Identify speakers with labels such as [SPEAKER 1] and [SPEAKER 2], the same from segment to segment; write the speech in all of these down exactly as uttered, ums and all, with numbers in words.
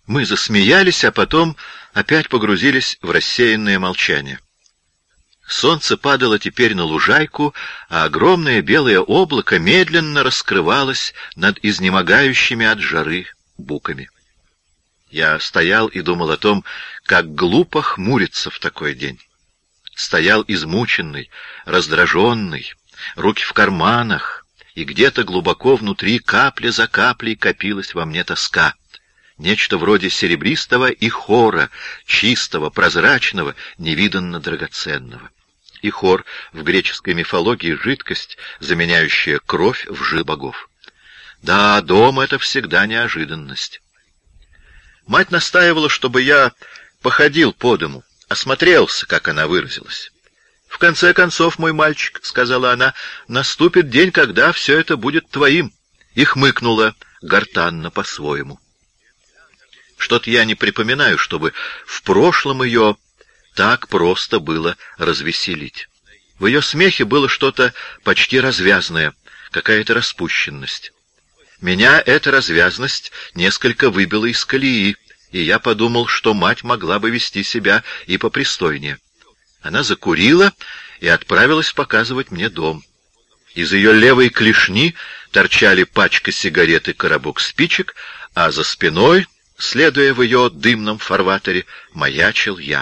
[SPEAKER 1] Мы засмеялись, а потом опять погрузились в рассеянное молчание. Солнце падало теперь на лужайку, а огромное белое облако медленно раскрывалось над изнемогающими от жары буками. Я стоял и думал о том, как глупо хмуриться в такой день. Стоял измученный, раздраженный, руки в карманах, и где-то глубоко внутри капля за каплей копилась во мне тоска. Нечто вроде серебристого ихора, чистого, прозрачного, невиданно драгоценного. Ихор в греческой мифологии — жидкость, заменяющая кровь в жил богов. Да, дом — это всегда неожиданность. Мать настаивала, чтобы я походил по дому, осмотрелся, как она выразилась. «В конце концов, мой мальчик, — сказала она, — наступит день, когда все это будет твоим», и хмыкнула гортанно по-своему. Что-то я не припоминаю, чтобы в прошлом ее так просто было развеселить. В ее смехе было что-то почти развязное, какая-то распущенность. Меня эта развязность несколько выбила из колеи, и я подумал, что мать могла бы вести себя и попристойнее. Она закурила и отправилась показывать мне дом. Из ее левой клешни торчали пачка сигарет и коробок спичек, а за спиной, следуя в ее дымном фарватере, маячил я.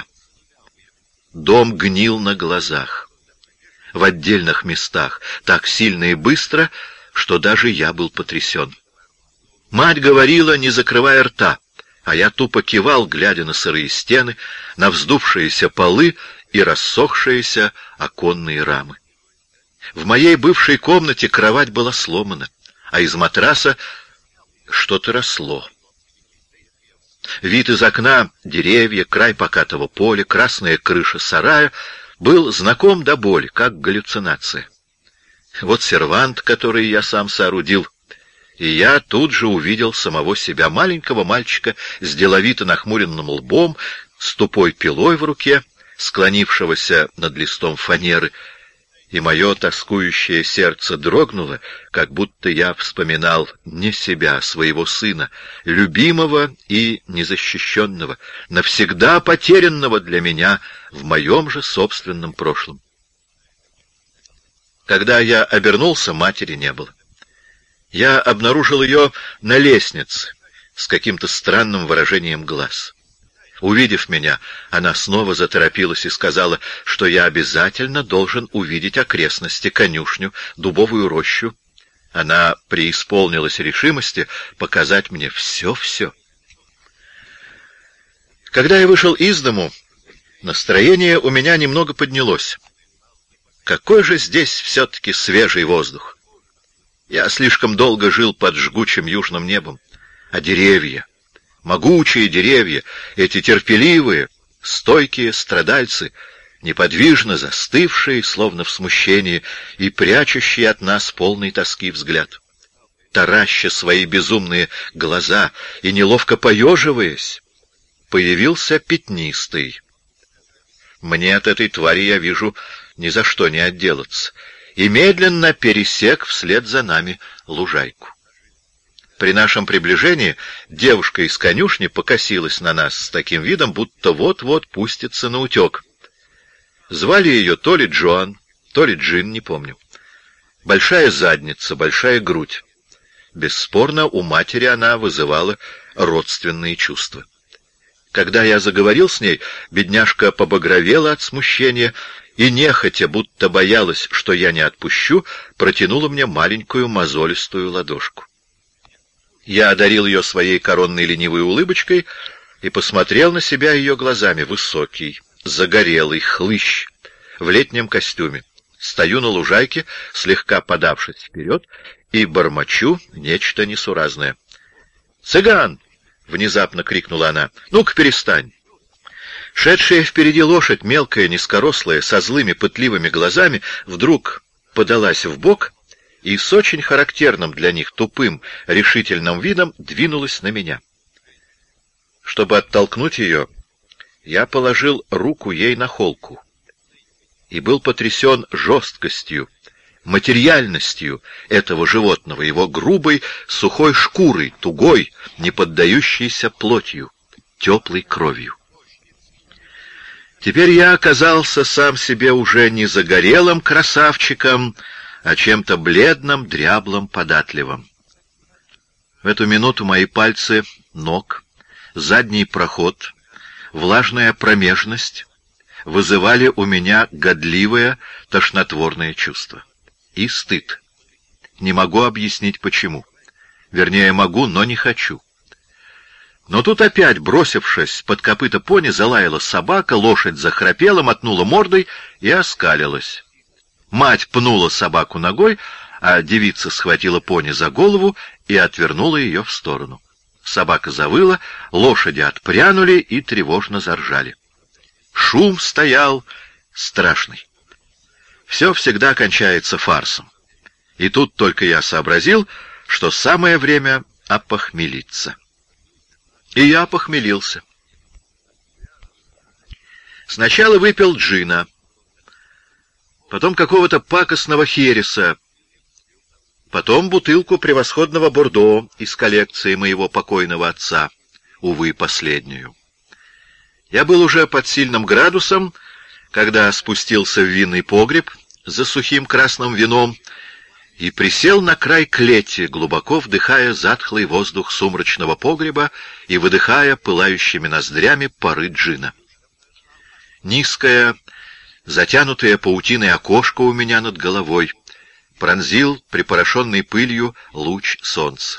[SPEAKER 1] Дом гнил на глазах, в отдельных местах, так сильно и быстро, что даже я был потрясен. Мать говорила, не закрывая рта, а я тупо кивал, глядя на сырые стены, на вздувшиеся полы и рассохшиеся оконные рамы. В моей бывшей комнате кровать была сломана, а из матраса что-то росло. Вид из окна, деревья, край покатого поля, красная крыша сарая был знаком до боли, как галлюцинация. Вот сервант, который я сам соорудил, и я тут же увидел самого себя, маленького мальчика с деловито нахмуренным лбом, с тупой пилой в руке, склонившегося над листом фанеры, и мое тоскующее сердце дрогнуло, как будто я вспоминал не себя, а своего сына, любимого и незащищенного, навсегда потерянного для меня в моем же собственном прошлом. Когда я обернулся, матери не было. Я обнаружил ее на лестнице с каким-то странным выражением глаз. Увидев меня, она снова заторопилась и сказала, что я обязательно должен увидеть окрестности, конюшню, дубовую рощу. Она преисполнилась решимости показать мне все-все. Когда я вышел из дому, настроение у меня немного поднялось. Какой же здесь все-таки свежий воздух! Я слишком долго жил под жгучим южным небом, а деревья... Могучие деревья, эти терпеливые, стойкие страдальцы, неподвижно застывшие, словно в смущении, и прячущие от нас полный тоски взгляд. Тараща свои безумные глаза и неловко поеживаясь, появился пятнистый. Мне от этой твари, я вижу, ни за что не отделаться, и медленно пересек вслед за нами лужайку. При нашем приближении девушка из конюшни покосилась на нас с таким видом, будто вот-вот пустится на утек. Звали ее то ли Джоан, то ли Джин, не помню. Большая задница, большая грудь. Бесспорно, у матери она вызывала родственные чувства. Когда я заговорил с ней, бедняжка побагровела от смущения и, нехотя, будто боялась, что я не отпущу, протянула мне маленькую мозолистую ладошку. Я одарил ее своей коронной ленивой улыбочкой и посмотрел на себя ее глазами. Высокий, загорелый, хлыщ, в летнем костюме. Стою на лужайке, слегка подавшись вперед, и бормочу нечто несуразное. «Цыган!» — внезапно крикнула она. «Ну-ка, перестань!» Шедшая впереди лошадь, мелкая, низкорослая, со злыми пытливыми глазами, вдруг подалась вбок и с очень характерным для них тупым, решительным видом двинулась на меня. Чтобы оттолкнуть ее, я положил руку ей на холку и был потрясен жесткостью, материальностью этого животного, его грубой, сухой шкурой, тугой, не поддающейся плотью, теплой кровью. Теперь я оказался сам себе уже не загорелым красавчиком, а чем-то бледным, дряблым, податливым. В эту минуту мои пальцы ног, задний проход, влажная промежность вызывали у меня годливое, тошнотворное чувство. И стыд. Не могу объяснить, почему. Вернее, могу, но не хочу. Но тут опять, бросившись под копыта пони, залаяла собака, лошадь захрапела, мотнула мордой и оскалилась. Мать пнула собаку ногой, а девица схватила пони за голову и отвернула ее в сторону. Собака завыла, лошади отпрянули и тревожно заржали. Шум стоял страшный. Все всегда кончается фарсом. И тут только я сообразил, что самое время опохмелиться. И я опохмелился. Сначала выпил джина, потом какого-то пакостного хереса, потом бутылку превосходного бордо из коллекции моего покойного отца, увы, последнюю. Я был уже под сильным градусом, когда спустился в винный погреб за сухим красным вином и присел на край клети, глубоко вдыхая затхлый воздух сумрачного погреба и выдыхая пылающими ноздрями пары джина. Низкое, затянутое паутиной окошко у меня над головой пронзил припорошенный пылью луч солнца.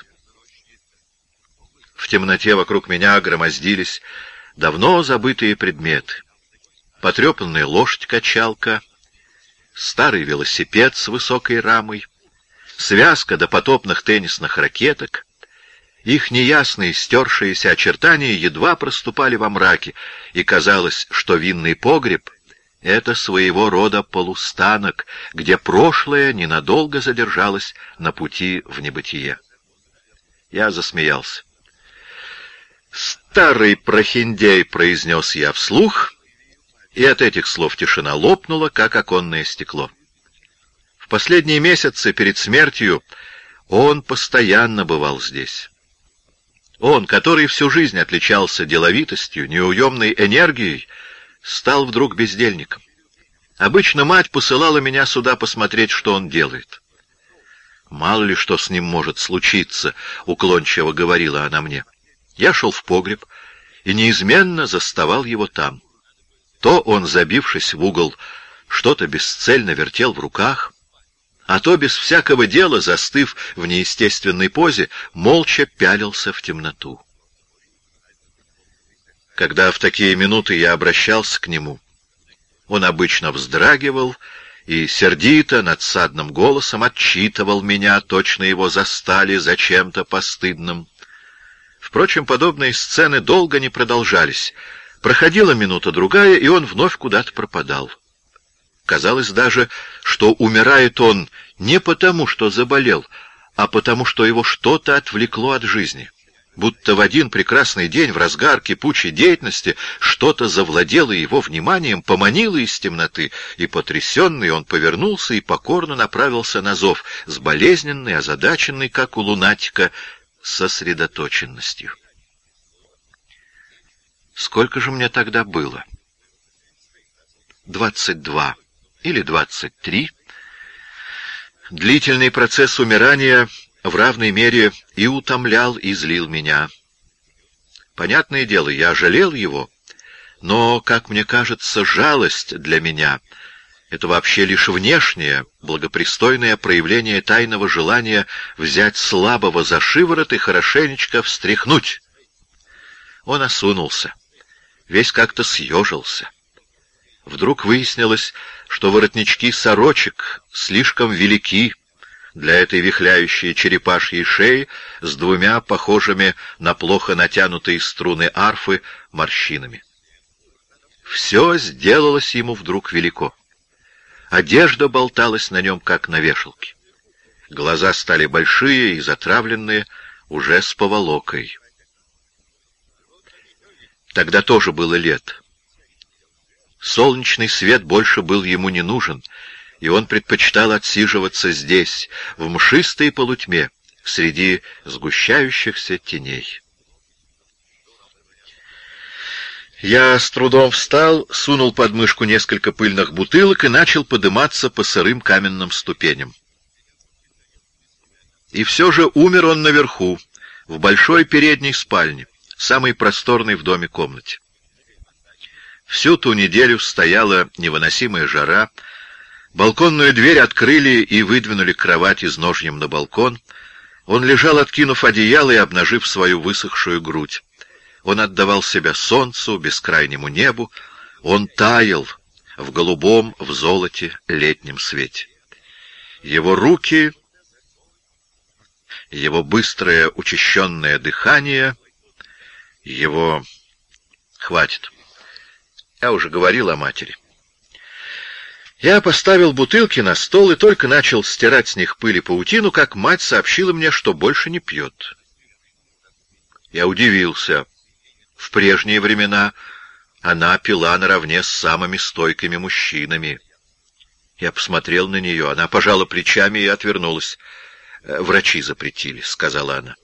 [SPEAKER 1] В темноте вокруг меня громоздились давно забытые предметы. Потрепанная лошадь-качалка, старый велосипед с высокой рамой, связка допотопных теннисных ракеток. Их неясные, стершиеся очертания едва проступали во мраке, и казалось, что винный погреб — это своего рода полустанок, где прошлое ненадолго задержалось на пути в небытие. Я засмеялся. «Старый прохиндей», — произнес я вслух, и от этих слов тишина лопнула, как оконное стекло. В последние месяцы перед смертью он постоянно бывал здесь. Он, который всю жизнь отличался деловитостью, неуемной энергией, стал вдруг бездельником. Обычно мать посылала меня сюда посмотреть, что он делает. «Мало ли что с ним может случиться», — уклончиво говорила она мне. Я шел в погреб и неизменно заставал его там. То он, забившись в угол, что-то бесцельно вертел в руках, а то без всякого дела, застыв в неестественной позе, молча пялился в темноту. Когда в такие минуты я обращался к нему, он обычно вздрагивал и сердито, надсадным голосом отчитывал меня, точно его застали за чем-то постыдным. Впрочем, подобные сцены долго не продолжались. Проходила минута-другая, и он вновь куда-то пропадал. Казалось даже, что умирает он не потому, что заболел, а потому, что его что-то отвлекло от жизни. Будто в один прекрасный день, в разгар кипучей деятельности, что-то завладело его вниманием, поманило из темноты, и, потрясенный, он повернулся и покорно направился на зов, с болезненной, озадаченной, как у лунатика, сосредоточенностью. Сколько же мне тогда было? Двадцать два или двадцать три. Длительный процесс умирания в равной мере и утомлял, и злил меня. Понятное дело, я жалел его, но, как мне кажется, жалость для меня — это вообще лишь внешнее, благопристойное проявление тайного желания взять слабого за шиворот и хорошенечко встряхнуть. Он осунулся, весь как-то съежился. Вдруг выяснилось, что воротнички сорочек слишком велики для этой вихляющей черепашьей шеи с двумя похожими на плохо натянутые струны арфы морщинами. Все сделалось ему вдруг велико. Одежда болталась на нем, как на вешалке. Глаза стали большие и затравленные, уже с поволокой. Тогда тоже было лето. Солнечный свет больше был ему не нужен, и он предпочитал отсиживаться здесь, в мшистой полутьме, среди сгущающихся теней. Я с трудом встал, сунул под мышку несколько пыльных бутылок и начал подниматься по сырым каменным ступеням. И все же умер он наверху, в большой передней спальне, самой просторной в доме комнате. Всю ту неделю стояла невыносимая жара, балконную дверь открыли и выдвинули кровать изножьем на балкон. Он лежал, откинув одеяло и обнажив свою высохшую грудь. Он отдавал себя солнцу, бескрайнему небу. Он таял в голубом, в золоте летнем свете. Его руки, его быстрое учащенное дыхание, его... Хватит. Я уже говорил о матери. Я поставил бутылки на стол и только начал стирать с них пыль и паутину, как мать сообщила мне, что больше не пьет. Я удивился. В прежние времена она пила наравне с самыми стойкими мужчинами. Я посмотрел на нее, она пожала плечами и отвернулась. «Врачи запретили», — сказала она.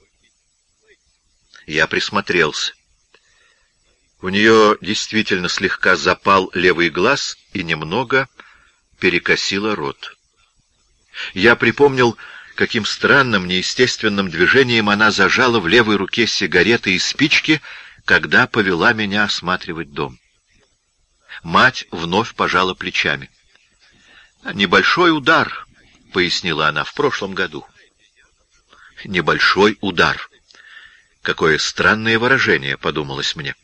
[SPEAKER 1] Я присмотрелся. У нее действительно слегка запал левый глаз и немного перекосило рот. Я припомнил, каким странным, неестественным движением она зажала в левой руке сигареты и спички, когда повела меня осматривать дом. Мать вновь пожала плечами. «Небольшой удар», — пояснила она, — «в прошлом году». «Небольшой удар». Какое странное выражение, подумалось мне.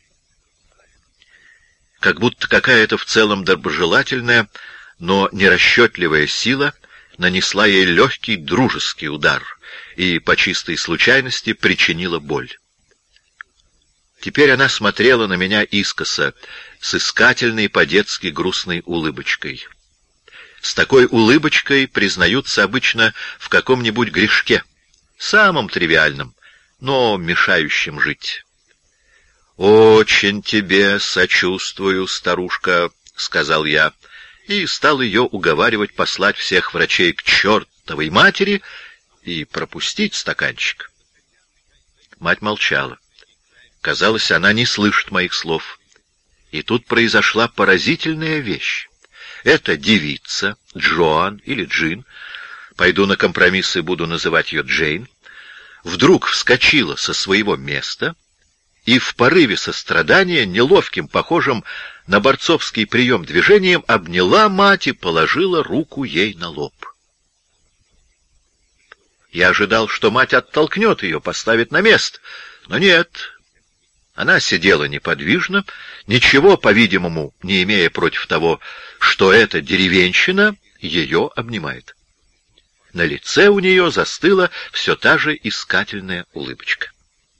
[SPEAKER 1] Как будто какая-то в целом доброжелательная, но нерасчетливая сила нанесла ей легкий дружеский удар и по чистой случайности причинила боль. Теперь она смотрела на меня искоса, с искательной по-детски грустной улыбочкой. С такой улыбочкой признаются обычно в каком-нибудь грешке, самом тривиальном, но мешающем жить. «Очень тебе сочувствую, старушка», — сказал я, и стал ее уговаривать послать всех врачей к чертовой матери и пропустить стаканчик. Мать молчала. Казалось, она не слышит моих слов. И тут произошла поразительная вещь. Эта девица, Джоан или Джин, пойду на компромисс и буду называть ее Джейн, вдруг вскочила со своего места и в порыве сострадания, неловким, похожим на борцовский прием движением, обняла мать и положила руку ей на лоб. Я ожидал, что мать оттолкнет ее, поставит на место, но нет. Она сидела неподвижно, ничего, по-видимому, не имея против того, что эта деревенщина ее обнимает. На лице у нее застыла все та же искательная улыбочка.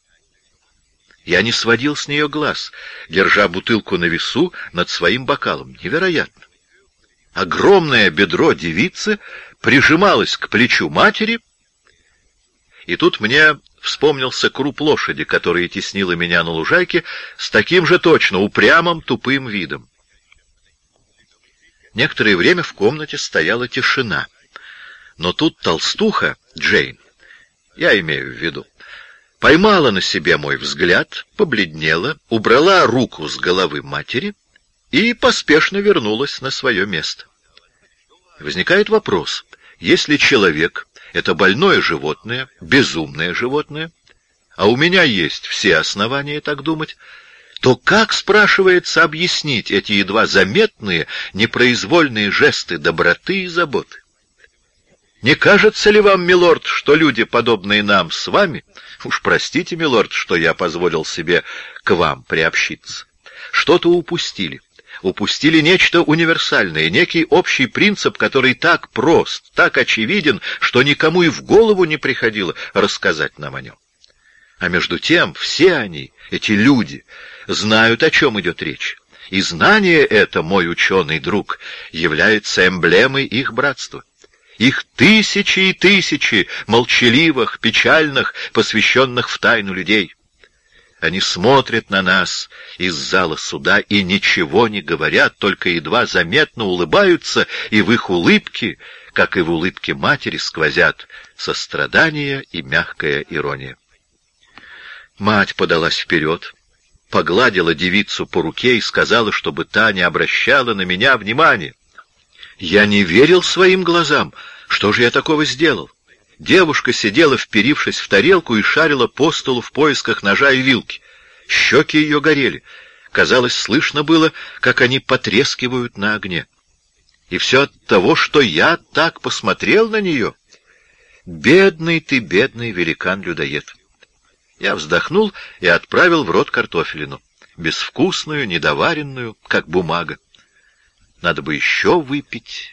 [SPEAKER 1] Я не сводил с нее глаз, держа бутылку на весу над своим бокалом. Невероятно! Огромное бедро девицы прижималось к плечу матери, и тут мне вспомнился круп лошади, которая теснила меня на лужайке с таким же точно упрямым тупым видом. Некоторое время в комнате стояла тишина. Но тут толстуха, Джейн, я имею в виду, поймала на себе мой взгляд, побледнела, убрала руку с головы матери и поспешно вернулась на свое место. Возникает вопрос, если человек — это больное животное, безумное животное, а у меня есть все основания так думать, то как, спрашивается, объяснить эти едва заметные, непроизвольные жесты доброты и заботы? Не кажется ли вам, милорд, что люди, подобные нам с вами, уж простите, милорд, что я позволил себе к вам приобщиться, что-то упустили? Упустили нечто универсальное, некий общий принцип, который так прост, так очевиден, что никому и в голову не приходило рассказать нам о нем. А между тем все они, эти люди, знают, о чем идет речь. И знание это, мой ученый друг, является эмблемой их братства. Их тысячи и тысячи молчаливых, печальных, посвященных в тайну людей. Они смотрят на нас из зала суда и ничего не говорят, только едва заметно улыбаются, и в их улыбке, как и в улыбке матери, сквозят сострадание и мягкая ирония. Мать подалась вперед, погладила девицу по руке и сказала, чтобы та не обращала на меня внимания. Я не верил своим глазам. Что же я такого сделал? Девушка сидела, вперившись в тарелку, и шарила по столу в поисках ножа и вилки. Щеки ее горели. Казалось, слышно было, как они потрескивают на огне. И все от того, что я так посмотрел на нее. Бедный ты, бедный великан-людоед. Я вздохнул и отправил в рот картофелину. Безвкусную, недоваренную, как бумага. Надо бы еще выпить.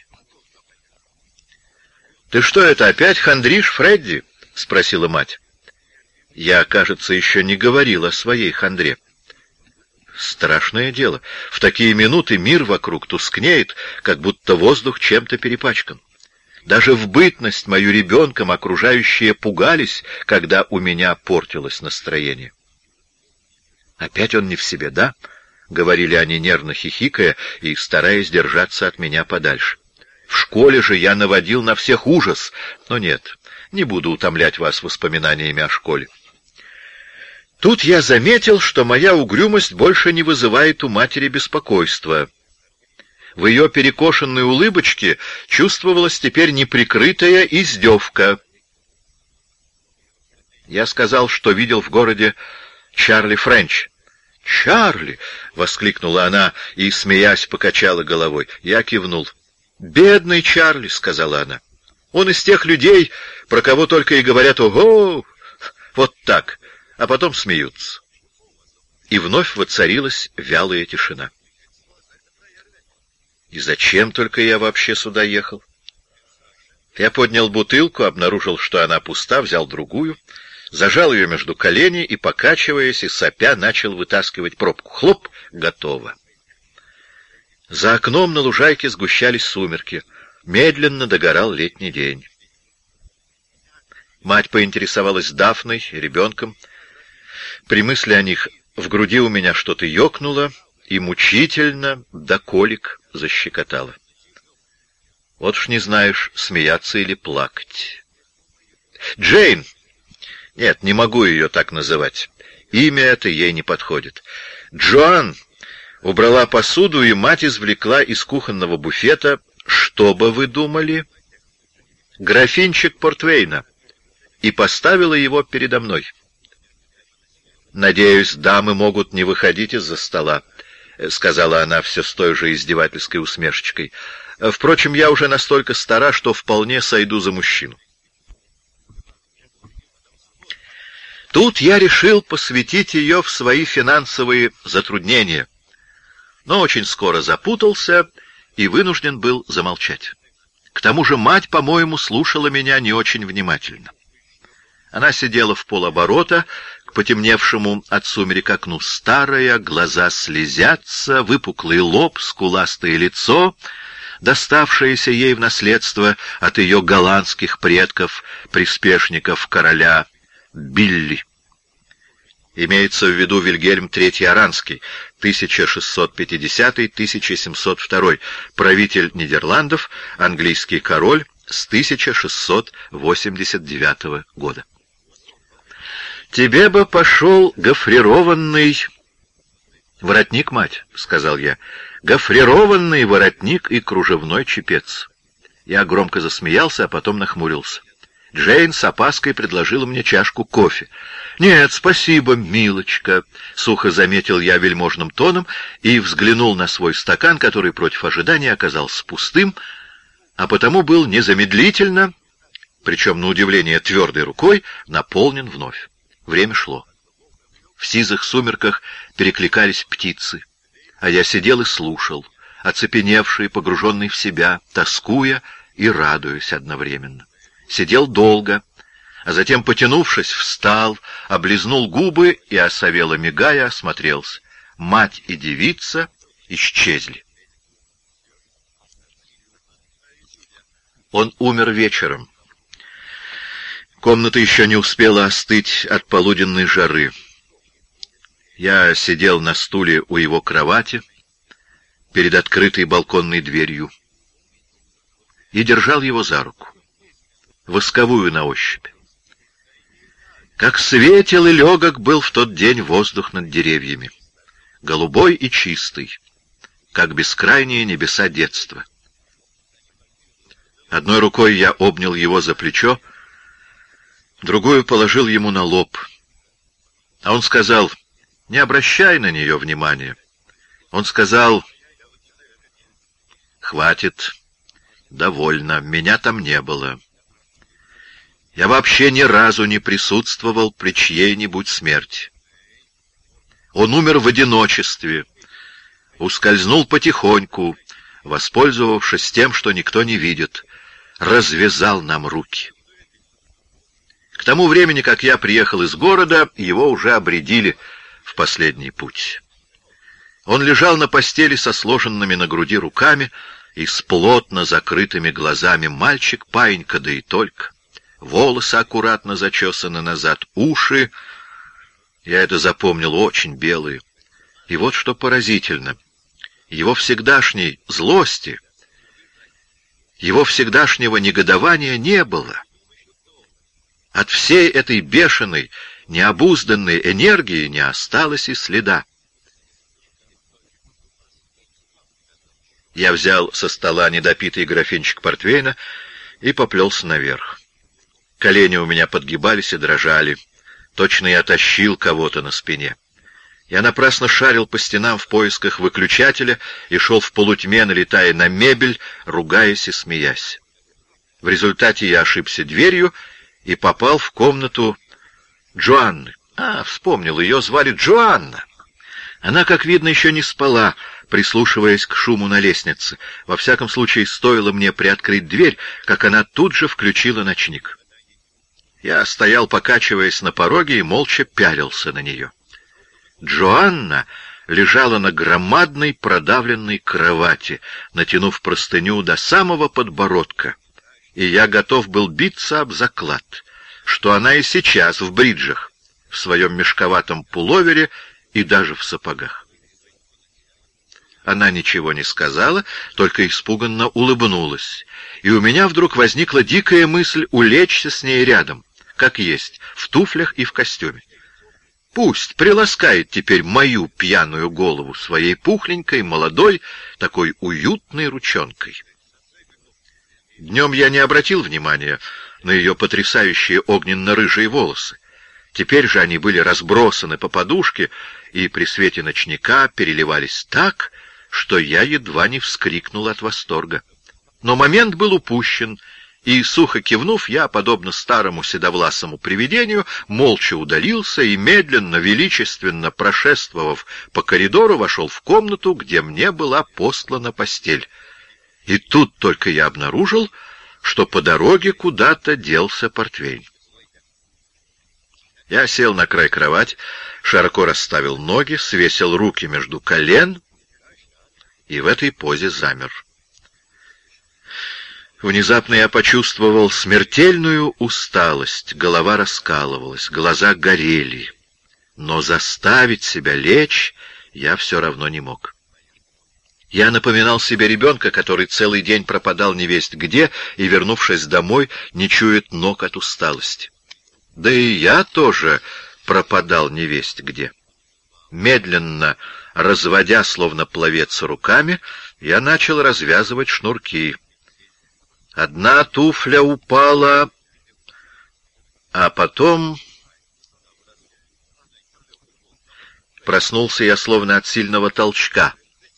[SPEAKER 1] — Ты что это, опять хандришь, Фредди? — спросила мать. Я, кажется, еще не говорил о своей хандре. Страшное дело. В такие минуты мир вокруг тускнеет, как будто воздух чем-то перепачкан. Даже в бытность мою ребенком окружающие пугались, когда у меня портилось настроение. Опять он не в себе, да? — говорили они, нервно хихикая и стараясь держаться от меня подальше. В школе же я наводил на всех ужас. Но нет, не буду утомлять вас воспоминаниями о школе. Тут я заметил, что моя угрюмость больше не вызывает у матери беспокойства. В ее перекошенной улыбочке чувствовалась теперь неприкрытая издевка. Я сказал, что видел в городе Чарли Френч. «Чарли!» — воскликнула она и, смеясь, покачала головой. Я кивнул. «Бедный Чарли!» — сказала она. «Он из тех людей, про кого только и говорят «Ого!» Вот так, а потом смеются». И вновь воцарилась вялая тишина. И зачем только я вообще сюда ехал? Я поднял бутылку, обнаружил, что она пуста, взял другую, зажал ее между коленей и, покачиваясь и сопя, начал вытаскивать пробку. Хлоп! Готово. За окном на лужайке сгущались сумерки. Медленно догорал летний день. Мать поинтересовалась Дафной и ребенком. При мысли о них в груди у меня что-то ёкнуло и мучительно до колик защекотало. Вот уж не знаешь, смеяться или плакать. Джейн! Нет, не могу ее так называть. Имя это ей не подходит. Джоан убрала посуду, и мать извлекла из кухонного буфета, что бы вы думали, графинчик портвейна, и поставила его передо мной. «Надеюсь, дамы могут не выходить из-за стола», — сказала она все с той же издевательской усмешечкой. «Впрочем, я уже настолько стара, что вполне сойду за мужчину». Тут я решил посвятить ее в свои финансовые затруднения, но очень скоро запутался и вынужден был замолчать. К тому же мать, по-моему, слушала меня не очень внимательно. Она сидела в полоборота к потемневшему от сумерек окну, старая, глаза слезятся, выпуклый лоб, скуластое лицо, доставшееся ей в наследство от ее голландских предков, приспешников короля Билли. Имеется в виду Вильгельм третий Оранский, тысяча шестьсот пятидесятый — тысяча семьсот второй, правитель Нидерландов, английский король с тысяча шестьсот восемьдесят девятого года. «Тебе бы пошел гофрированный воротник, мать», — сказал я, — «гофрированный воротник и кружевной чепец». Я громко засмеялся, а потом нахмурился. Джейн с опаской предложила мне чашку кофе. «Нет, спасибо, милочка», — сухо заметил я вельможным тоном и взглянул на свой стакан, который против ожидания оказался пустым, а потому был незамедлительно, причем на удивление твердой рукой, наполнен вновь. Время шло. В сизых сумерках перекликались птицы, а я сидел и слушал, оцепеневший, погруженный в себя, тоскуя и радуясь одновременно. Сидел долго, а затем, потянувшись, встал, облизнул губы и, осовело мигая, осмотрелся. Мать и девица исчезли. Он умер вечером. Комната еще не успела остыть от полуденной жары. Я сидел на стуле у его кровати перед открытой балконной дверью и держал его за руку, восковую на ощупь. Как светел и легок был в тот день воздух над деревьями, голубой и чистый, как бескрайние небеса детства. Одной рукой я обнял его за плечо, другую положил ему на лоб. А он сказал: «Не обращай на нее внимания». Он сказал: «Хватит, довольно, меня там не было. Я вообще ни разу не присутствовал при чьей-нибудь смерти. Он умер в одиночестве, ускользнул потихоньку, воспользовавшись тем, что никто не видит, развязал нам руки. К тому времени, как я приехал из города, его уже обредили в последний путь. Он лежал на постели со сложенными на груди руками и с плотно закрытыми глазами. Мальчик паинька, да и только. Волосы аккуратно зачесаны назад, уши, я это запомнил, очень белые. И вот что поразительно: его всегдашней злости, его всегдашнего негодования не было. От всей этой бешеной, необузданной энергии не осталось и следа. Я взял со стола недопитый графинчик портвейна и поплелся наверх. Колени у меня подгибались и дрожали. Точно я тащил кого-то на спине. Я напрасно шарил по стенам в поисках выключателя и шел в полутьме, налетая на мебель, ругаясь и смеясь. В результате я ошибся дверью и попал в комнату Джоанны. А, вспомнил, ее звали Джоанна. Она, как видно, еще не спала, прислушиваясь к шуму на лестнице. Во всяком случае, стоило мне приоткрыть дверь, как она тут же включила ночник. Я стоял, покачиваясь на пороге, и молча пялился на нее. Джоанна лежала на громадной продавленной кровати, натянув простыню до самого подбородка, и я готов был биться об заклад, что она и сейчас в бриджах, в своем мешковатом пуловере и даже в сапогах. Она ничего не сказала, только испуганно улыбнулась, и у меня вдруг возникла дикая мысль улечься с ней рядом, как есть, в туфлях и в костюме. Пусть приласкает теперь мою пьяную голову своей пухленькой, молодой, такой уютной ручонкой. Днем я не обратил внимания на ее потрясающие огненно-рыжие волосы. Теперь же они были разбросаны по подушке и при свете ночника переливались так, что я едва не вскрикнул от восторга. Но момент был упущен, и, сухо кивнув, я, подобно старому седовласому привидению, молча удалился и, медленно, величественно прошествовав по коридору, вошел в комнату, где мне была постлана постель. И тут только я обнаружил, что по дороге куда-то делся портвейн. Я сел на край кровати, широко расставил ноги, свесил руки между колен и в этой позе замер. Внезапно я почувствовал смертельную усталость, голова раскалывалась, глаза горели, но заставить себя лечь я все равно не мог. Я напоминал себе ребенка, который целый день пропадал невесть где и, вернувшись домой, не чует ног от усталости. Да и я тоже пропадал невесть где. Медленно, разводя, словно пловец, руками, я начал развязывать шнурки. Одна туфля упала, а потом... Проснулся я словно от сильного толчка.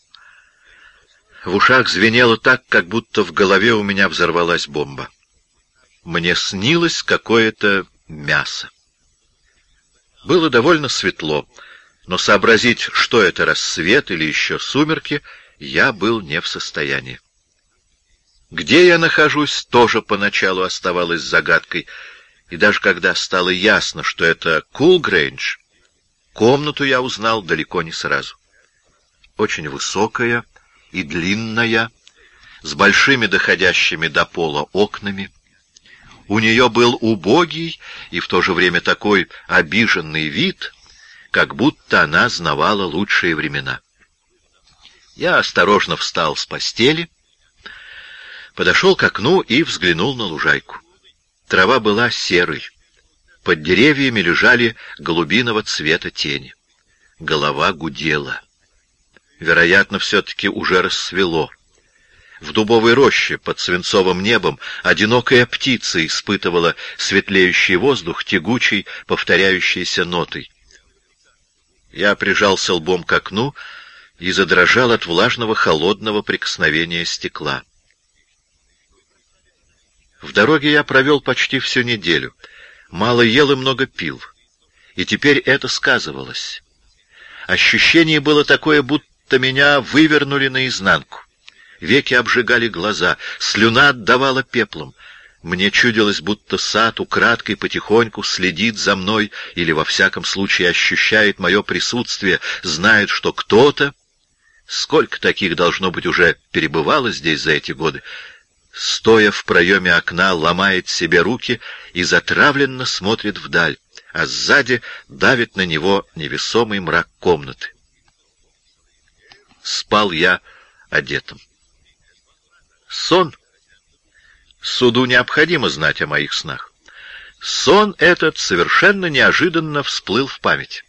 [SPEAKER 1] В ушах звенело так, как будто в голове у меня взорвалась бомба. Мне снилось какое-то мясо. Было довольно светло, но сообразить, что это рассвет или еще сумерки, я был не в состоянии. Где я нахожусь, тоже поначалу оставалось загадкой, и даже когда стало ясно, что это Кулгрейндж, комнату я узнал далеко не сразу. Очень высокая и длинная, с большими доходящими до пола окнами. У нее был убогий и в то же время такой обиженный вид, как будто она знавала лучшие времена. Я осторожно встал с постели, подошел к окну и взглянул на лужайку. Трава была серой. Под деревьями лежали голубиного цвета тени. Голова гудела. Вероятно, все-таки уже рассвело. В дубовой роще под свинцовым небом одинокая птица испытывала светлеющий воздух тягучей, повторяющейся нотой. Я прижался лбом к окну и задрожал от влажного холодного прикосновения стекла. В дороге я провел почти всю неделю. Мало ел и много пил. И теперь это сказывалось. Ощущение было такое, будто меня вывернули наизнанку. Веки обжигали глаза, слюна отдавала пеплом. Мне чудилось, будто сад украдкой потихоньку следит за мной или, во всяком случае, ощущает мое присутствие, знает, что кто-то, сколько таких, должно быть, уже перебывало здесь за эти годы, стоя в проеме окна, ломает себе руки и затравленно смотрит вдаль, а сзади давит на него невесомый мрак комнаты. Спал я одетым. Сон. Суду необходимо знать о моих снах. Сон этот совершенно неожиданно всплыл в память.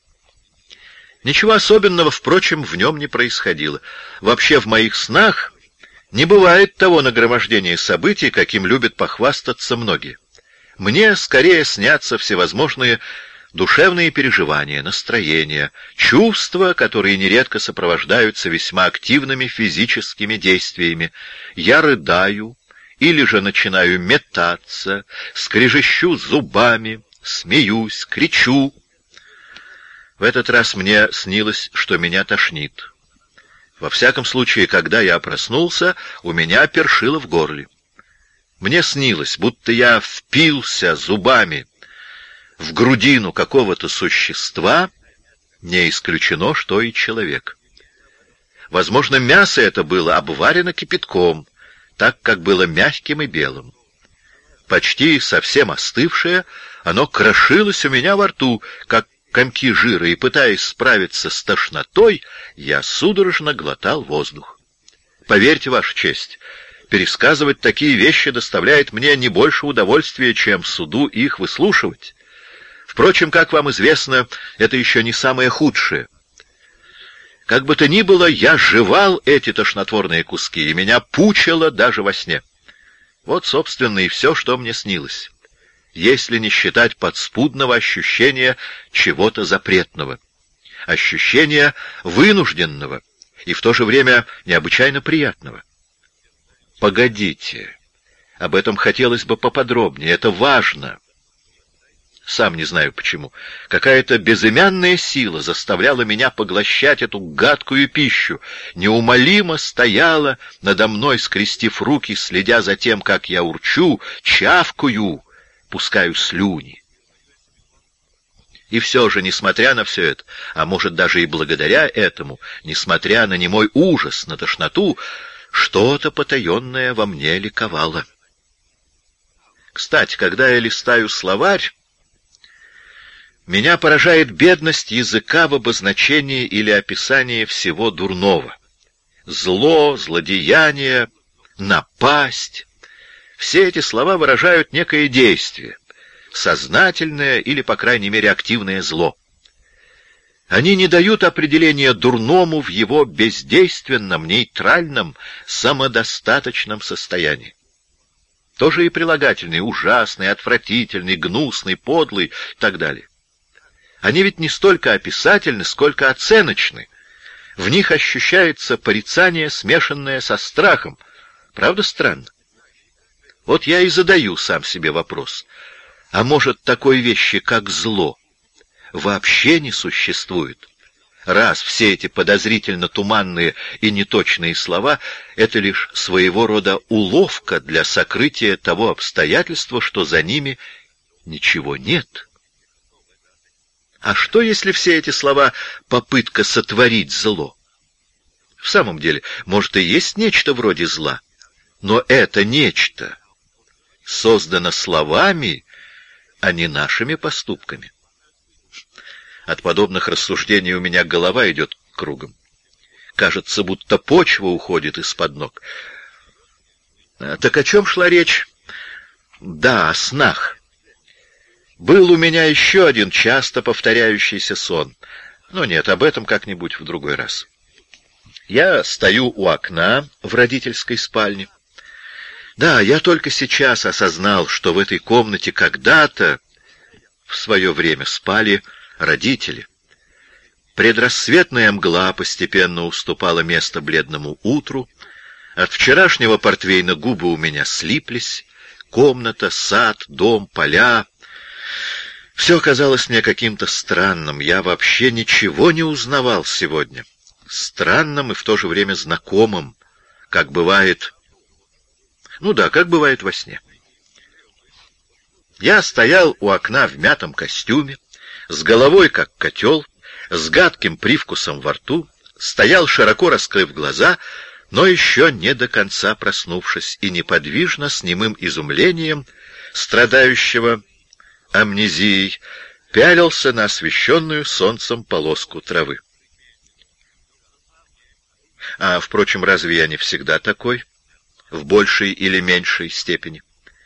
[SPEAKER 1] Ничего особенного, впрочем, в нем не происходило. Вообще в моих снах не бывает того нагромождения событий, каким любят похвастаться многие. Мне скорее снятся всевозможные душевные переживания, настроения, чувства, которые нередко сопровождаются весьма активными физическими действиями. Я рыдаю или же начинаю метаться, скрежещу зубами, смеюсь, кричу. В этот раз мне снилось, что меня тошнит. Во всяком случае, когда я проснулся, у меня першило в горле. Мне снилось, будто я впился зубами в грудину какого-то существа, не исключено, что и человек. Возможно, мясо это было обварено кипятком, так как было мягким и белым. Почти совсем остывшее, оно крошилось у меня во рту, как комки жира, и, пытаясь справиться с тошнотой, я судорожно глотал воздух. Поверьте, Ваша честь, пересказывать такие вещи доставляет мне не больше удовольствия, чем суду их выслушивать. Впрочем, как вам известно, это еще не самое худшее. Как бы то ни было, я жевал эти тошнотворные куски, и меня пучило даже во сне. Вот, собственно, и все, что мне снилось, если не считать подспудного ощущения чего-то запретного, ощущения вынужденного и в то же время необычайно приятного. Погодите, об этом хотелось бы поподробнее, это важно. Сам не знаю почему. Какая-то безымянная сила заставляла меня поглощать эту гадкую пищу, неумолимо стояла надо мной, скрестив руки, следя за тем, как я урчу, чавкаю, пускаю слюни. И все же, несмотря на все это, а может даже и благодаря этому, несмотря на немой ужас, на тошноту, что-то потаенное во мне ликовало. Кстати, когда я листаю словарь, меня поражает бедность языка в обозначении или описании всего дурного. Зло, злодеяние, напасть. Все эти слова выражают некое действие, сознательное или, по крайней мере, активное зло. Они не дают определения дурному в его бездейственном, нейтральном, самодостаточном состоянии. Тоже и прилагательные: ужасный, отвратительный, гнусный, подлый и так далее. Они ведь не столько описательны, сколько оценочны. В них ощущается порицание, смешанное со страхом. Правда, странно? Вот я и задаю сам себе вопрос. А может, такой вещи, как зло, вообще не существует? Раз все эти подозрительно туманные и неточные слова — это лишь своего рода уловка для сокрытия того обстоятельства, что за ними ничего нет. А что, если все эти слова — попытка сотворить зло? В самом деле, может, и есть нечто вроде зла, но это нечто создано словами, а не нашими поступками. От подобных рассуждений у меня голова идет кругом. Кажется, будто почва уходит из-под ног. Так о чем шла речь? Да, о снах. Был у меня еще один часто повторяющийся сон. Но нет, об этом как-нибудь в другой раз. Я стою у окна в родительской спальне. Да, я только сейчас осознал, что в этой комнате когда-то в свое время спали родители. Предрассветная мгла постепенно уступала место бледному утру. От вчерашнего портвейна губы у меня слиплись. Комната, сад, дом, поля. Все казалось мне каким-то странным. Я вообще ничего не узнавал сегодня. Странным и в то же время знакомым, как бывает... Ну да, как бывает во сне. Я стоял у окна в мятом костюме, с головой как котел, с гадким привкусом во рту, стоял, широко раскрыв глаза, но еще не до конца проснувшись, и неподвижно, с немым изумлением, страдающего амнезией, пялился на освещенную солнцем полоску травы. А, впрочем, разве я не всегда такой? В большей или меньшей степени.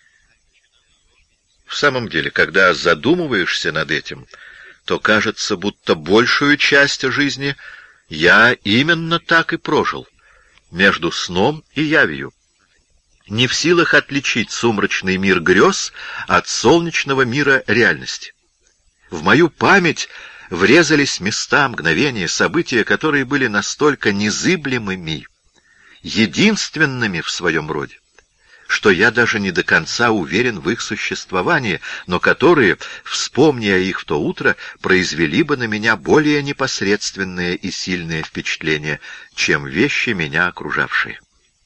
[SPEAKER 1] В самом деле, когда задумываешься над этим, то кажется, будто большую часть жизни я именно так и прожил, между сном и явью, не в силах отличить сумрачный мир грез от солнечного мира реальности. В мою память врезались места, мгновения, события, которые были настолько незыблемыми, единственными в своем роде, что я даже не до конца уверен в их существовании, но которые, вспомня их в то утро, произвели бы на меня более непосредственное и сильное впечатление, чем вещи, меня окружавшие.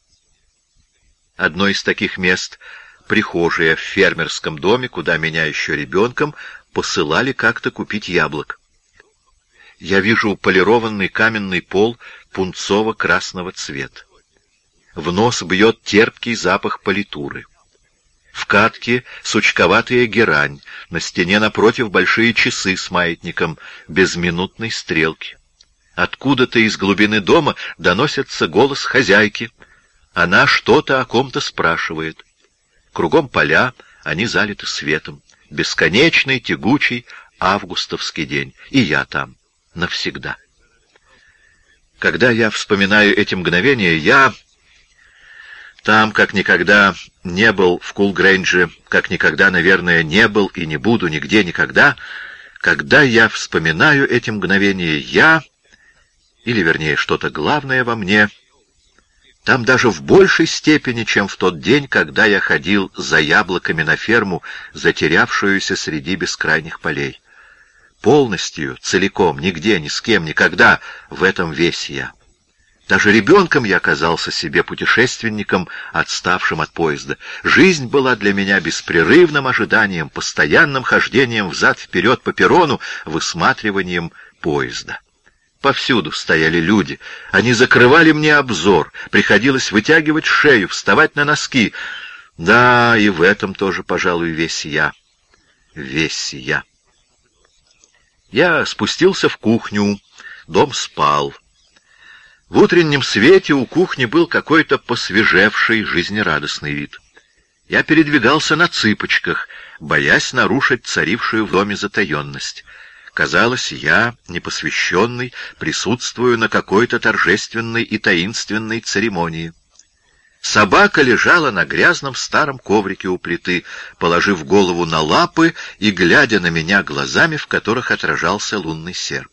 [SPEAKER 1] Одно из таких мест — прихожая в фермерском доме, куда меня еще ребенком посылали как-то купить яблок. Я вижу полированный каменный пол пунцово-красного цвета. В нос бьет терпкий запах политуры. В катке сучковатая герань, на стене напротив большие часы с маятником, без минутной стрелки. Откуда-то из глубины дома доносится голос хозяйки. Она что-то о ком-то спрашивает. Кругом поля, они залиты светом. Бесконечный, тягучий августовский день. И я там навсегда. Когда я вспоминаю эти мгновения, я... Там, как никогда, не был в Кул-Грейндже, как никогда, наверное, не был и не буду нигде никогда. Когда я вспоминаю эти мгновения, я, или, вернее, что-то главное во мне, там даже в большей степени, чем в тот день, когда я ходил за яблоками на ферму, затерявшуюся среди бескрайних полей. Полностью, целиком, нигде, ни с кем, никогда в этом весь я. Даже ребенком я казался себе путешественником, отставшим от поезда. Жизнь была для меня беспрерывным ожиданием, постоянным хождением взад-вперед по перрону, высматриванием поезда. Повсюду стояли люди. Они закрывали мне обзор. Приходилось вытягивать шею, вставать на носки. Да, и в этом тоже, пожалуй, весь я. Весь я. Я спустился в кухню. Дом спал. В утреннем свете у кухни был какой-то посвежевший, жизнерадостный вид. Я передвигался на цыпочках, боясь нарушить царившую в доме затаенность. Казалось, я, непосвященный, присутствую на какой-то торжественной и таинственной церемонии. Собака лежала на грязном старом коврике у плиты, положив голову на лапы и глядя на меня глазами, в которых отражался лунный серп.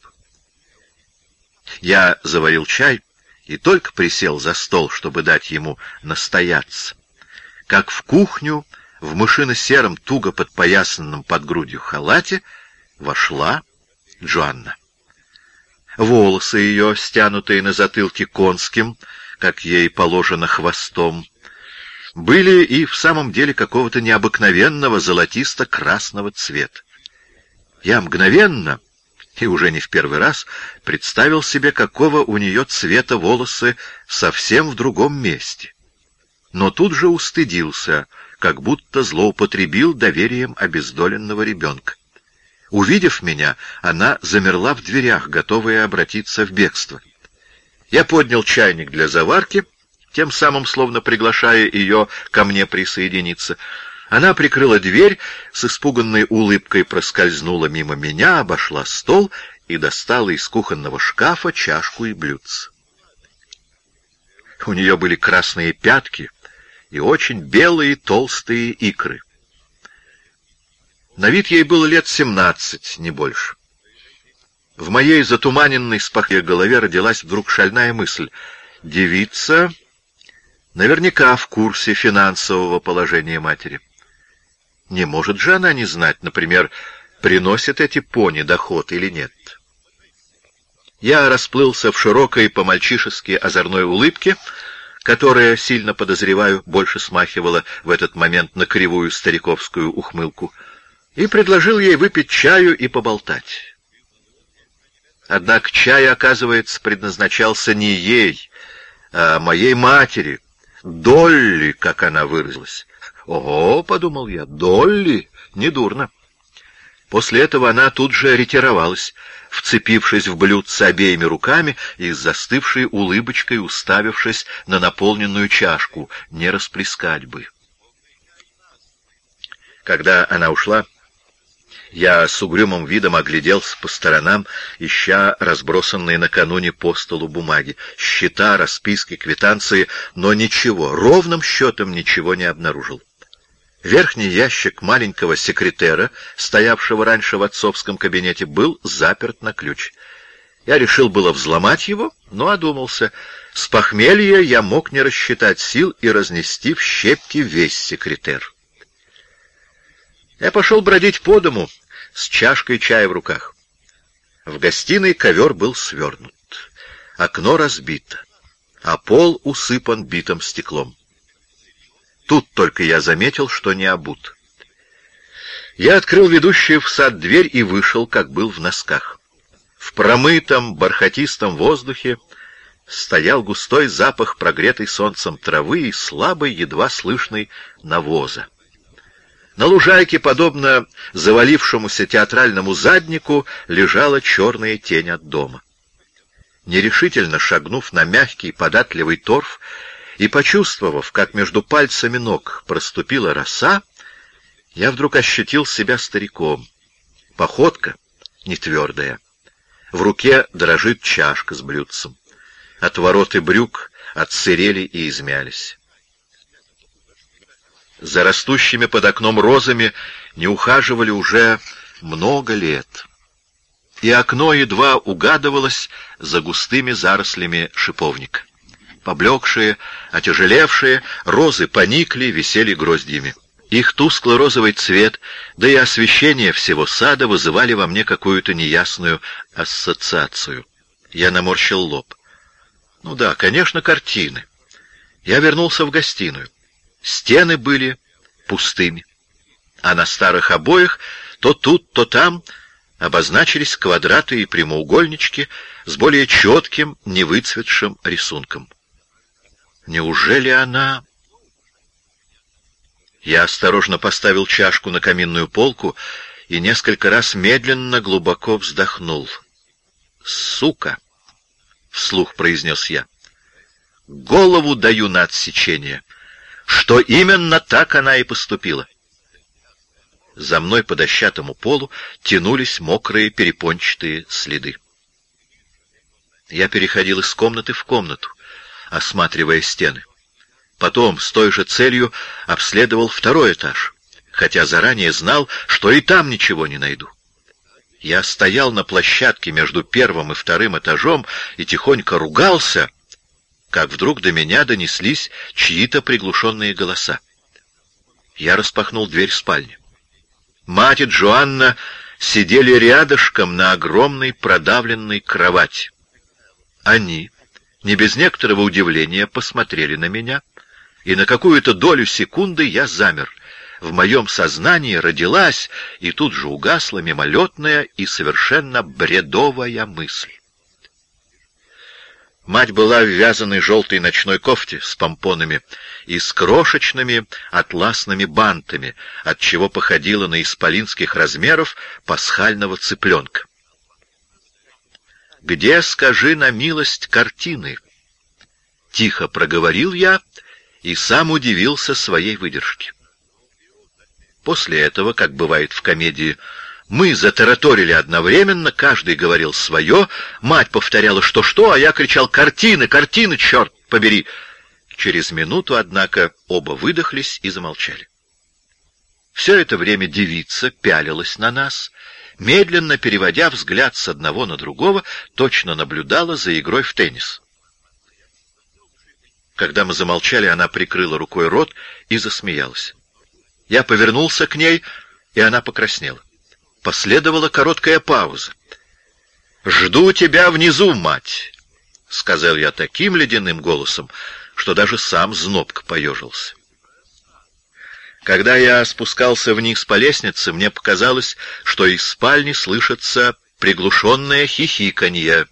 [SPEAKER 1] Я заварил чай и только присел за стол, чтобы дать ему настояться, как в кухню, в мышино-сером, туго подпоясанном под грудью халате, вошла Джоанна. Волосы ее, стянутые на затылке конским, как ей положено, хвостом, были и в самом деле какого-то необыкновенного золотисто-красного цвета. Я мгновенно, и уже не в первый раз, представил себе, какого у нее цвета волосы совсем в другом месте. Но тут же устыдился, как будто злоупотребил доверием обездоленного ребенка. Увидев меня, она замерла в дверях, готовая обратиться в бегство. Я поднял чайник для заварки, тем самым словно приглашая ее ко мне присоединиться. Она прикрыла дверь, с испуганной улыбкой проскользнула мимо меня, обошла стол и достала из кухонного шкафа чашку и блюдце. У нее были красные пятки и очень белые толстые икры. На вид ей было лет семнадцать, не больше. В моей затуманенной с похмелья голове родилась вдруг шальная мысль. Девица наверняка в курсе финансового положения матери. Не может же она не знать, например, приносят эти пони доход или нет. Я расплылся в широкой по-мальчишески озорной улыбке, которая, сильно подозреваю, больше смахивала в этот момент на кривую стариковскую ухмылку, и предложил ей выпить чаю и поболтать. Однако чай, оказывается, предназначался не ей, а моей матери, Долли, как она выразилась. «Ого», — подумал я, — «Долли, недурно». После этого она тут же ретировалась, вцепившись в блюдце обеими руками и с застывшей улыбочкой уставившись на наполненную чашку, не расплескать бы. Когда она ушла, я с угрюмым видом огляделся по сторонам, ища разбросанные накануне по столу бумаги, счета, расписки, квитанции, но ничего, ровным счетом ничего не обнаружил. Верхний ящик маленького секретера, стоявшего раньше в отцовском кабинете, был заперт на ключ. Я решил было взломать его, но одумался. С похмелья я мог не рассчитать сил и разнести в щепки весь секретер. Я пошел бродить по дому с чашкой чая в руках. В гостиной ковер был свернут, окно разбито, а пол усыпан битым стеклом. Тут только я заметил, что не обут. Я открыл ведущую в сад дверь и вышел, как был в носках. В промытом, бархатистом воздухе стоял густой запах прогретой солнцем травы и слабый, едва слышный навоза. На лужайке, подобно завалившемуся театральному заднику, лежала черная тень от дома. Нерешительно шагнув на мягкий, податливый торф и почувствовав, как между пальцами ног проступила роса, я вдруг ощутил себя стариком. Походка не твердая. В руке дрожит чашка с блюдцем. Отвороты брюк отсырели и измялись. За растущими под окном розами не ухаживали уже много лет, и окно едва угадывалось за густыми зарослями шиповника. Поблекшие, отяжелевшие, розы поникли, висели гроздьями. Их тускло-розовый цвет, да и освещение всего сада вызывали во мне какую-то неясную ассоциацию. Я наморщил лоб. Ну да, конечно, картины. Я вернулся в гостиную. Стены были пустыми, а на старых обоях то тут, то там обозначились квадраты и прямоугольнички с более четким, невыцветшим рисунком. Неужели она... Я осторожно поставил чашку на каминную полку и несколько раз медленно, глубоко вздохнул. «Сука!» — вслух произнес я. «Голову даю на отсечение, что именно так она и поступила». За мной по дощатому полу тянулись мокрые перепончатые следы. Я переходил из комнаты в комнату, осматривая стены. Потом с той же целью обследовал второй этаж, хотя заранее знал, что и там ничего не найду. Я стоял на площадке между первым и вторым этажом и тихонько ругался, как вдруг до меня донеслись чьи-то приглушенные голоса. Я распахнул дверь спальни. Мать и Джоанна сидели рядышком на огромной продавленной кровати. Они, не без некоторого удивления, посмотрели на меня, и на какую-то долю секунды я замер. В моем сознании родилась и тут же угасла мимолетная и совершенно бредовая мысль. Мать была в вязаной желтой ночной кофте с помпонами и с крошечными атласными бантами, отчего походила на исполинских размеров пасхального цыпленка. «Где, скажи на милость, картины?» — тихо проговорил я и сам удивился своей выдержке. После этого, как бывает в комедии, мы затараторили одновременно, каждый говорил свое, мать повторяла что-что, а я кричал «Картины! Картины, черт побери!» Через минуту, однако, оба выдохлись и замолчали. Все это время девица пялилась на нас, медленно переводя взгляд с одного на другого, точно наблюдала за игрой в теннис. Когда мы замолчали, она прикрыла рукой рот и засмеялась. Я повернулся к ней, и она покраснела. Последовала короткая пауза. «Жду тебя внизу, мать!» — сказал я таким ледяным голосом, что даже сам знобко поежился. Когда я спускался вниз по лестнице, мне показалось, что из спальни слышится приглушенное хихиканье.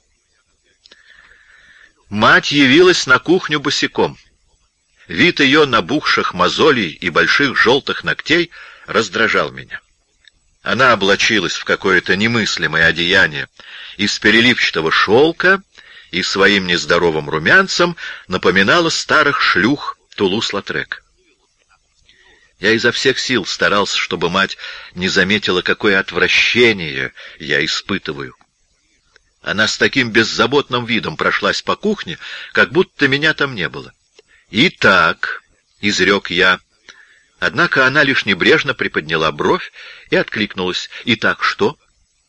[SPEAKER 1] Мать явилась на кухню босиком. Вид ее набухших мозолей и больших желтых ногтей раздражал меня. Она облачилась в какое-то немыслимое одеяние из переливчатого шелка и своим нездоровым румянцем напоминала старых шлюх Тулус-Латрек. Я изо всех сил старался, чтобы мать не заметила, какое отвращение я испытываю. Она с таким беззаботным видом прошлась по кухне, как будто меня там не было. «Итак», — изрек я, однако она лишь небрежно приподняла бровь и откликнулась: «Итак, что?»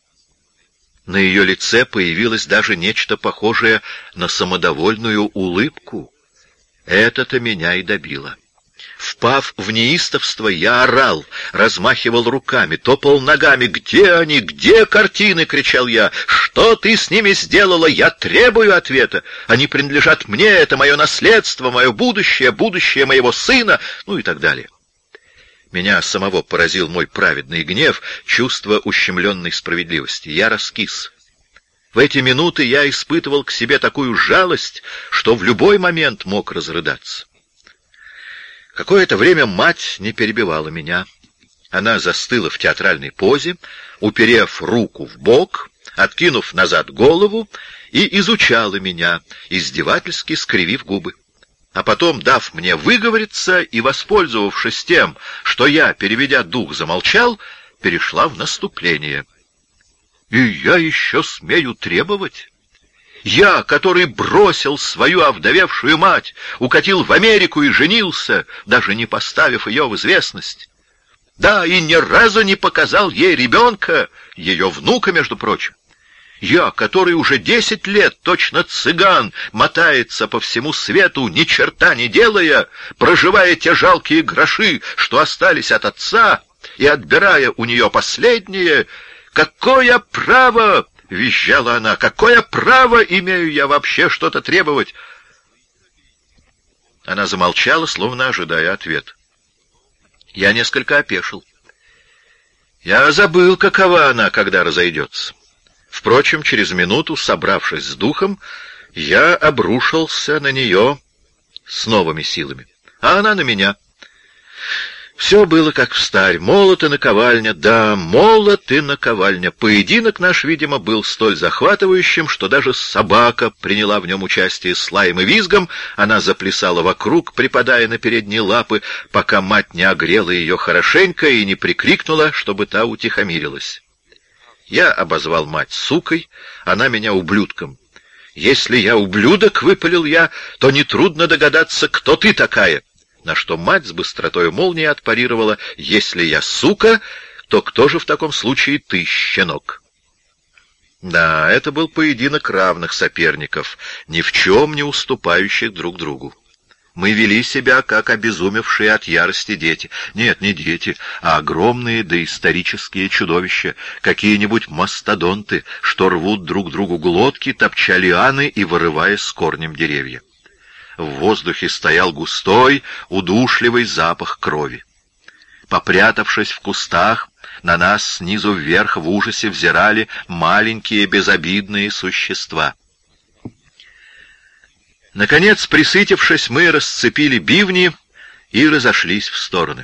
[SPEAKER 1] На ее лице появилось даже нечто похожее на самодовольную улыбку. Это-то меня и добило. Впав в неистовство, я орал, размахивал руками, топал ногами. «Где они? Где картины?» — кричал я. «Что ты с ними сделала? Я требую ответа. Они принадлежат мне, это мое наследство, мое будущее, будущее моего сына», ну и так далее. Меня самого поразил мой праведный гнев, чувство ущемленной справедливости. Я раскис. В эти минуты я испытывал к себе такую жалость, что в любой момент мог разрыдаться. Какое-то время мать не перебивала меня. Она застыла в театральной позе, уперев руку в бок, откинув назад голову, и изучала меня, издевательски скривив губы. А потом, дав мне выговориться и воспользовавшись тем, что я, переведя дух, замолчал, перешла в наступление. «И я еще смею требовать? Я, который бросил свою овдовевшую мать, укатил в Америку и женился, даже не поставив ее в известность. Да, и ни разу не показал ей ребенка, ее внука, между прочим. Я, который уже десять лет, точно цыган, мотается по всему свету, ни черта не делая, проживая те жалкие гроши, что остались от отца, и отбирая у нее последнее, какое право... — визжала она. «Какое право имею я вообще что-то требовать?» Она замолчала, словно ожидая ответ. Я несколько опешил. Я забыл, какова она, когда разойдется. Впрочем, через минуту, собравшись с духом, я обрушился на нее с новыми силами, а она на меня. Все было как встарь, молот и наковальня, да, молот и наковальня. Поединок наш, видимо, был столь захватывающим, что даже собака приняла в нем участие с лаем и визгом. Она заплясала вокруг, припадая на передние лапы, пока мать не огрела ее хорошенько и не прикрикнула, чтобы та утихомирилась. Я обозвал мать сукой, она меня ублюдком. «Если я ублюдок, — выпалил я, — то нетрудно догадаться, кто ты такая». На что мать с быстротой молнии отпарировала: «Если я сука, то кто же в таком случае ты, щенок?» Да, это был поединок равных соперников, ни в чем не уступающих друг другу. Мы вели себя, как обезумевшие от ярости дети. Нет, не дети, а огромные доисторические чудовища, какие-нибудь мастодонты, что рвут друг другу глотки, топча лианы и вырывая с корнем деревья. В воздухе стоял густой, удушливый запах крови. Попрятавшись в кустах, на нас снизу вверх в ужасе взирали маленькие безобидные существа. Наконец, присытившись, мы расцепили бивни и разошлись в стороны.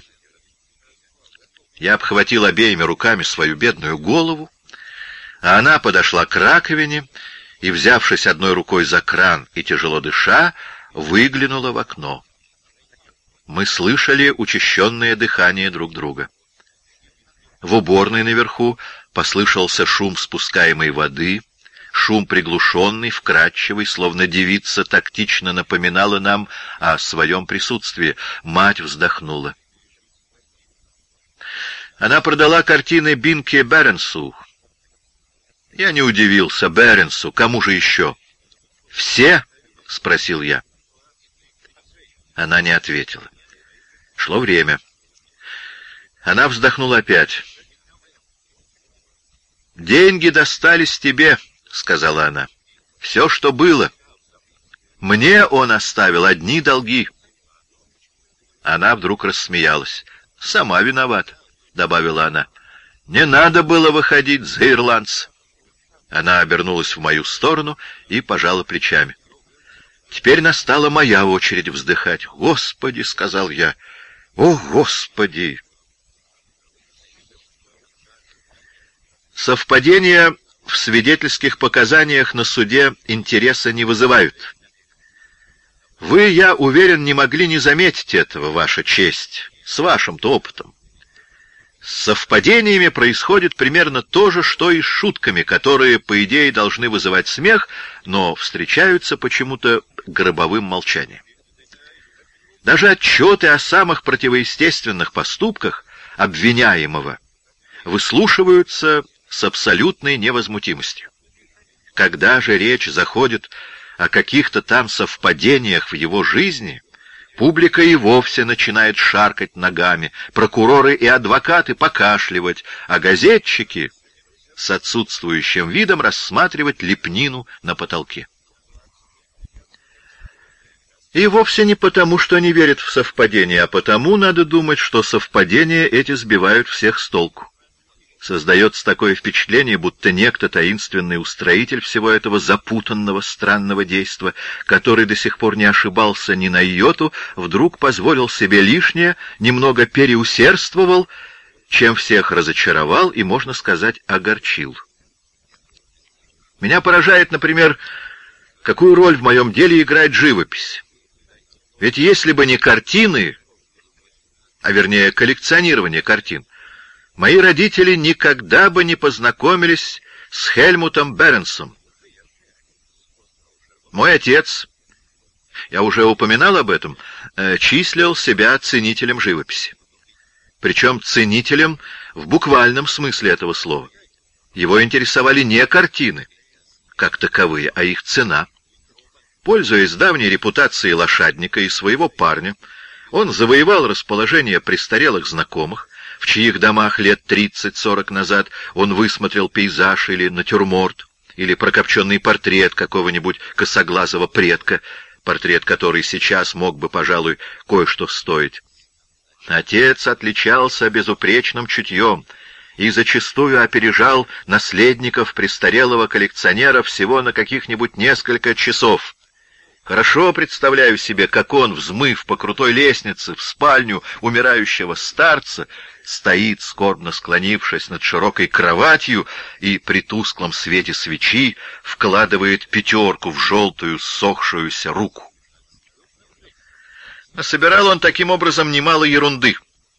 [SPEAKER 1] Я обхватил обеими руками свою бедную голову, а она подошла к раковине и, взявшись одной рукой за кран и тяжело дыша, выглянула в окно. Мы слышали учащенное дыхание друг друга. В уборной наверху послышался шум спускаемой воды, шум приглушенный, вкрадчивый, словно девица тактично напоминала нам о своем присутствии. Мать вздохнула. Она продала картины Бинке Беренсу. Я не удивился. Беренсу, кому же еще? «Все?» — спросил я. Она не ответила. Шло время. Она вздохнула опять. «Деньги достались тебе», — сказала она. «Все, что было. Мне он оставил одни долги». Она вдруг рассмеялась. «Сама виновата», — добавила она. «Не надо было выходить за ирландца». Она обернулась в мою сторону и пожала плечами. Теперь настала моя очередь вздыхать. «Господи!» — сказал я. «О, Господи!» Совпадения в свидетельских показаниях на суде интереса не вызывают. Вы, я уверен, не могли не заметить этого, Ваша честь, с вашим-то опытом. С совпадениями происходит примерно то же, что и с шутками, которые, по идее, должны вызывать смех, но встречаются почему-то гробовым молчанием. Даже отчеты о самых противоестественных поступках обвиняемого выслушиваются с абсолютной невозмутимостью. Когда же речь заходит о каких-то там совпадениях в его жизни, публика и вовсе начинает шаркать ногами, прокуроры и адвокаты покашливать, а газетчики с отсутствующим видом рассматривать лепнину на потолке. И вовсе не потому, что они верят в совпадения, а потому, надо думать, что совпадения эти сбивают всех с толку. Создается такое впечатление, будто некто таинственный устроитель всего этого запутанного странного действа, который до сих пор не ошибался ни на йоту, вдруг позволил себе лишнее, немного переусердствовал, чем всех разочаровал и, можно сказать, огорчил. Меня поражает, например, какую роль в моем деле играет живопись. Ведь если бы не картины, а вернее коллекционирование картин, мои родители никогда бы не познакомились с Хельмутом Беренсом. Мой отец, я уже упоминал об этом, числил себя ценителем живописи. Причем ценителем в буквальном смысле этого слова. Его интересовали не картины, как таковые, а их цена. Пользуясь давней репутацией лошадника и своего парня, он завоевал расположение престарелых знакомых, в чьих домах лет тридцать-сорок назад он высмотрел пейзаж или натюрморт, или прокопченный портрет какого-нибудь косоглазого предка, портрет который сейчас мог бы, пожалуй, кое-что стоить. Отец отличался безупречным чутьем и зачастую опережал наследников престарелого коллекционера всего на каких-нибудь несколько часов. Хорошо представляю себе, как он, взмыв по крутой лестнице в спальню умирающего старца, стоит, скорбно склонившись над широкой кроватью, и при тусклом свете свечи вкладывает пятерку в желтую ссохшуюся руку. Насобирал он таким образом немало ерунды.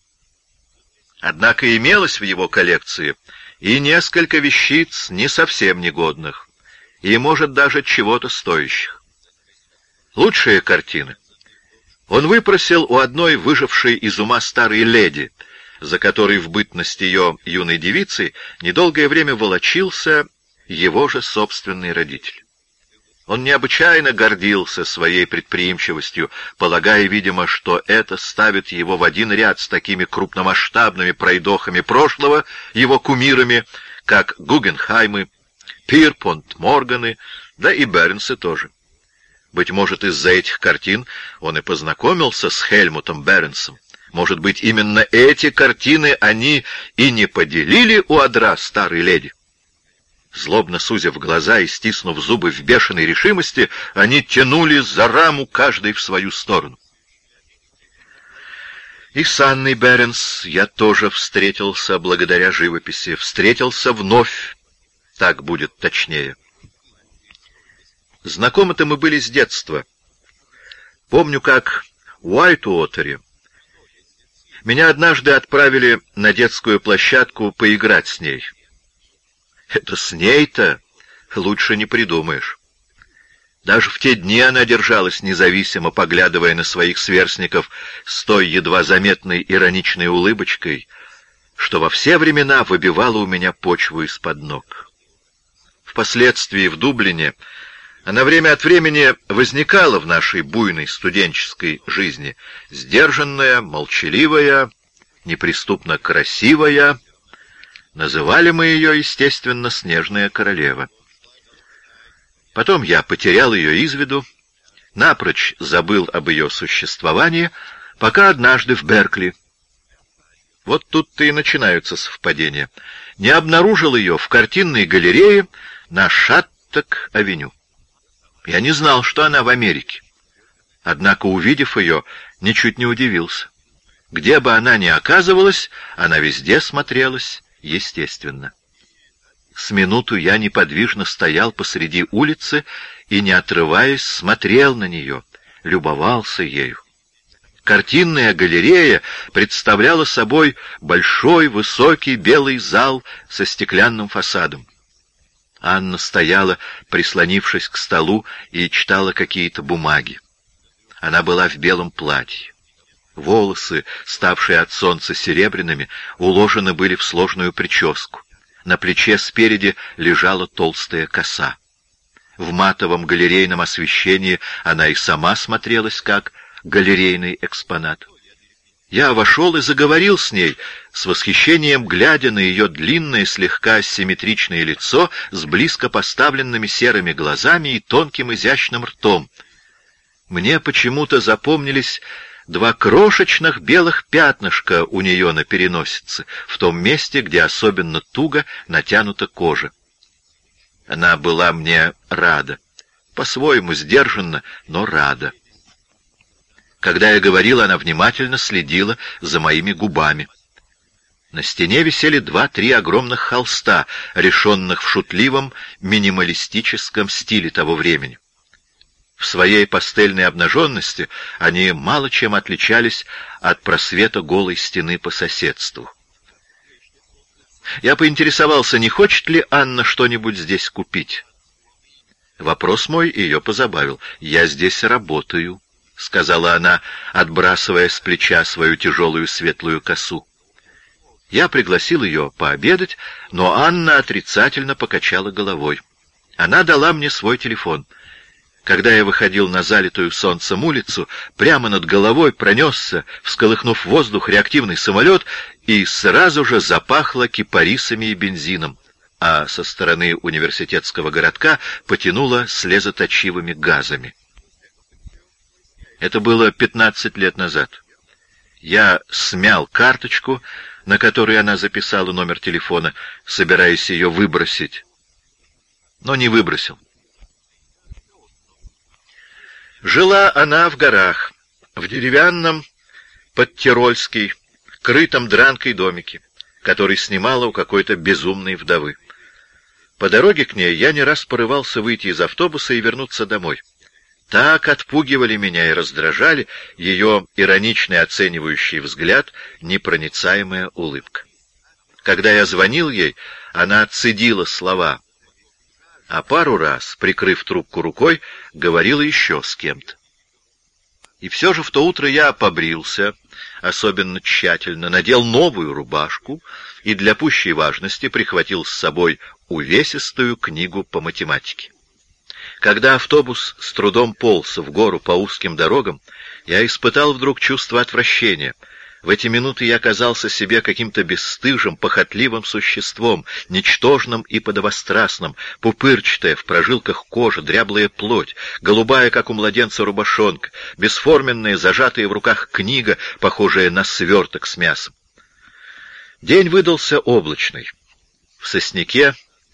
[SPEAKER 1] Однако имелось в его коллекции и несколько вещиц не совсем негодных, и, может, даже чего-то стоящих. Лучшие картины он выпросил у одной выжившей из ума старой леди, за которой в бытность ее юной девицей недолгое время волочился его же собственный родитель. Он необычайно гордился своей предприимчивостью, полагая, видимо, что это ставит его в один ряд с такими крупномасштабными пройдохами прошлого, его кумирами, как Гугенхаймы, Пирпонт, Морганы, да и Бернсы тоже. Быть может, из-за этих картин он и познакомился с Хельмутом Беренсом. Может быть, именно эти картины они и не поделили у одра старой леди. Злобно сузив глаза и стиснув зубы в бешеной решимости, они тянули за раму каждый в свою сторону. И с Анной Беренс я тоже встретился благодаря живописи. Встретился вновь, так будет точнее. Знакомы-то мы были с детства. Помню, как в Уайтуотере меня однажды отправили на детскую площадку поиграть с ней. Это с ней-то лучше не придумаешь. Даже в те дни она держалась независимо, поглядывая на своих сверстников с той едва заметной ироничной улыбочкой, что во все времена выбивала у меня почву из-под ног. Впоследствии в Дублине она время от времени возникала в нашей буйной студенческой жизни, сдержанная, молчаливая, неприступно красивая. Называли мы ее, естественно, «Снежная королева». Потом я потерял ее из виду, напрочь забыл об ее существовании, пока однажды в Беркли. Вот тут-то и начинаются совпадения. Не обнаружил ее в картинной галерее на Шатток-авеню. Я не знал, что она в Америке. Однако, увидев ее, ничуть не удивился. Где бы она ни оказывалась, она везде смотрелась естественно. С минуту я неподвижно стоял посреди улицы и, не отрываясь, смотрел на нее, любовался ею. Картинная галерея представляла собой большой, высокий белый зал со стеклянным фасадом. Анна стояла, прислонившись к столу, и читала какие-то бумаги. Она была в белом платье. Волосы, ставшие от солнца серебряными, уложены были в сложную прическу. На плече спереди лежала толстая коса. В матовом галерейном освещении она и сама смотрелась как галерейный экспонат. Я вошел и заговорил с ней, с восхищением глядя на ее длинное, слегка асимметричное лицо с близко поставленными серыми глазами и тонким изящным ртом. Мне почему-то запомнились два крошечных белых пятнышка у нее на переносице, в том месте, где особенно туго натянута кожа. Она была мне рада, по-своему сдержанно, но рада. Когда я говорил, она внимательно следила за моими губами. На стене висели два-три огромных холста, решенных в шутливом минималистическом стиле того времени. В своей пастельной обнаженности они мало чем отличались от просвета голой стены по соседству. Я поинтересовался, не хочет ли Анна что-нибудь здесь купить. Вопрос мой ее позабавил. «Я здесь работаю», — сказала она, отбрасывая с плеча свою тяжелую светлую косу. Я пригласил ее пообедать, но Анна отрицательно покачала головой. Она дала мне свой телефон. Когда я выходил на залитую солнцем улицу, прямо над головой пронесся, всколыхнув воздух, реактивный самолет, и сразу же запахло кипарисами и бензином, а со стороны университетского городка потянуло слезоточивыми газами. Это было пятнадцать лет назад. Я смял карточку, на которой она записала номер телефона, собираясь ее выбросить, но не выбросил. Жила она в горах, в деревянном подтирольский, крытом дранкой домике, который снимала у какой-то безумной вдовы. По дороге к ней я не раз порывался выйти из автобуса и вернуться домой. Так отпугивали меня и раздражали ее ироничный оценивающий взгляд, непроницаемая улыбка. Когда я звонил ей, она цедила слова, а пару раз, прикрыв трубку рукой, говорила еще с кем-то. И все же в то утро я побрился, особенно тщательно, надел новую рубашку и для пущей важности прихватил с собой увесистую книгу по математике. Когда автобус с трудом полз в гору по узким дорогам, я испытал вдруг чувство отвращения. В эти минуты я казался себе каким-то бесстыжим, похотливым существом, ничтожным и подобострастным, пупырчатая в прожилках кожа, дряблая плоть, голубая, как у младенца, рубашонка, бесформенная, зажатая в руках книга, похожая на сверток с мясом. День выдался облачный. В сосняке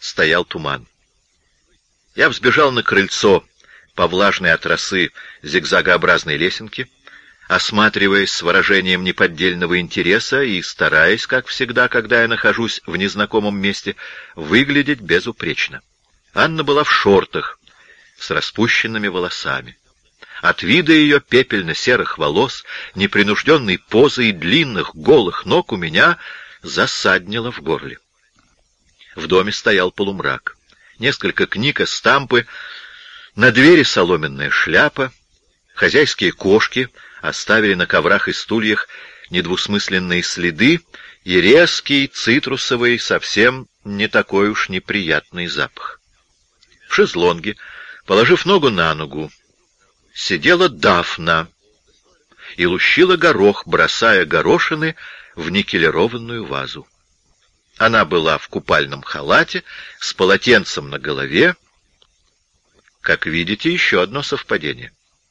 [SPEAKER 1] стоял туман. Я взбежал на крыльцо по влажной от росы зигзагообразной лесенке, осматриваясь с выражением неподдельного интереса и стараясь, как всегда, когда я нахожусь в незнакомом месте, выглядеть безупречно. Анна была в шортах с распущенными волосами. От вида ее пепельно-серых волос, непринужденной позы и длинных голых ног у меня засаднило в горле. В доме стоял полумрак. Несколько книг и стампы, на двери соломенная шляпа. Хозяйские кошки оставили на коврах и стульях недвусмысленные следы и резкий, цитрусовый, совсем не такой уж неприятный запах. В шезлонге, положив ногу на ногу, сидела Дафна и лущила горох, бросая горошины в никелированную вазу. Она была в купальном халате, с полотенцем на голове. Как видите, еще одно совпадение.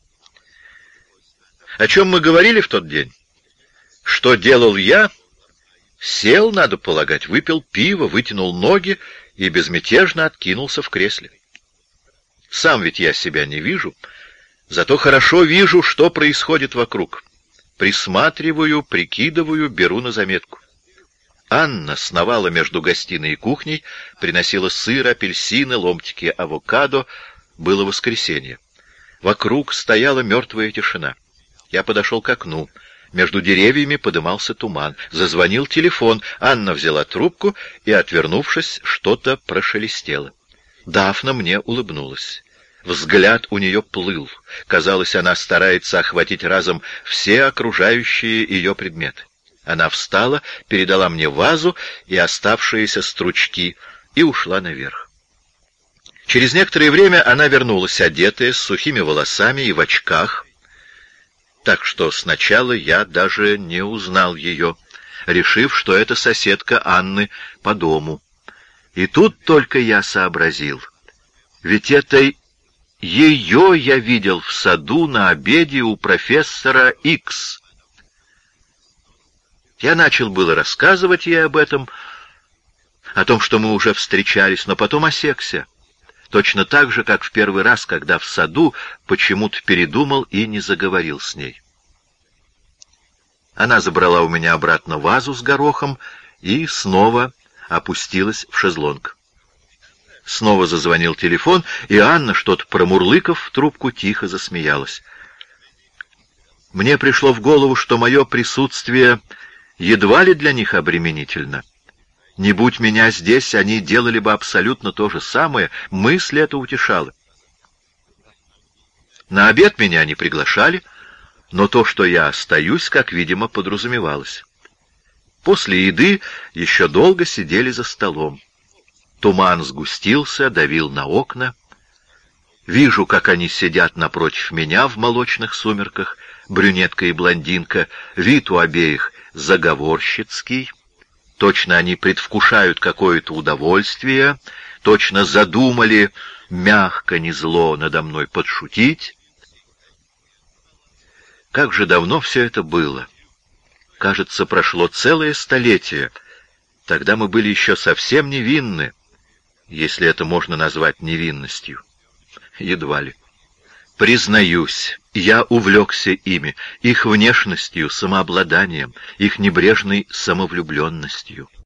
[SPEAKER 1] О чем мы говорили в тот день? Что делал я? Сел, надо полагать, выпил пиво, вытянул ноги и безмятежно откинулся в кресле. Сам ведь я себя не вижу, зато хорошо вижу, что происходит вокруг. Присматриваю, прикидываю, беру на заметку. Анна сновала между гостиной и кухней, приносила сыр, апельсины, ломтики авокадо. Было воскресенье. Вокруг стояла мертвая тишина. Я подошел к окну. Между деревьями подымался туман. Зазвонил телефон. Анна взяла трубку и, отвернувшись, что-то прошелестело. Дафна мне улыбнулась. Взгляд у нее плыл. Казалось, она старается охватить разом все окружающие ее предметы. Она встала, передала мне вазу и оставшиеся стручки и ушла наверх. Через некоторое время она вернулась, одетая, с сухими волосами и в очках, так что сначала я даже не узнал ее, решив, что это соседка Анны по дому. И тут только я сообразил, ведь это ее я видел в саду на обеде у профессора Икс. Я начал было рассказывать ей об этом, о том, что мы уже встречались, но потом осекся. Точно так же, как в первый раз, когда в саду почему-то передумал и не заговорил с ней. Она забрала у меня обратно вазу с горохом и снова опустилась в шезлонг. Снова зазвонил телефон, и Анна, что-то промурлыкав в трубку, тихо засмеялась. Мне пришло в голову, что мое присутствие едва ли для них обременительно. Не будь меня здесь, они делали бы абсолютно то же самое. Мысль эта утешала. На обед меня не приглашали, но то, что я остаюсь, как видимо, подразумевалось. После еды еще долго сидели за столом. Туман сгустился, давил на окна. Вижу, как они сидят напротив меня в молочных сумерках, брюнетка и блондинка, вид у обеих заговорщицкий. Точно они предвкушают какое-то удовольствие, точно задумали мягко, не зло надо мной подшутить. Как же давно все это было! Кажется, прошло целое столетие. Тогда мы были еще совсем невинны, если это можно назвать невинностью. Едва ли. Признаюсь, я увлекся ими, их внешностью, самообладанием, их небрежной самовлюбленностью.